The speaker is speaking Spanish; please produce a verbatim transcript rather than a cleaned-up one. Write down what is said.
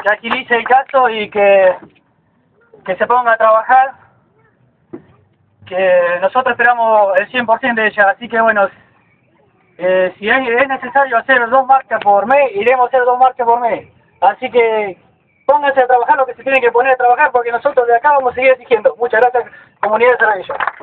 que agilice el caso y que, que se ponga a trabajar, que nosotros esperamos el cien por ciento de ella, así que bueno, eh, si es, es necesario hacer dos marchas por mes, iremos a hacer dos marchas por mes, así que pónganse a trabajar lo que se tienen que poner a trabajar, porque nosotros de acá vamos a seguir exigiendo. Muchas gracias, comunidad de Saladillo.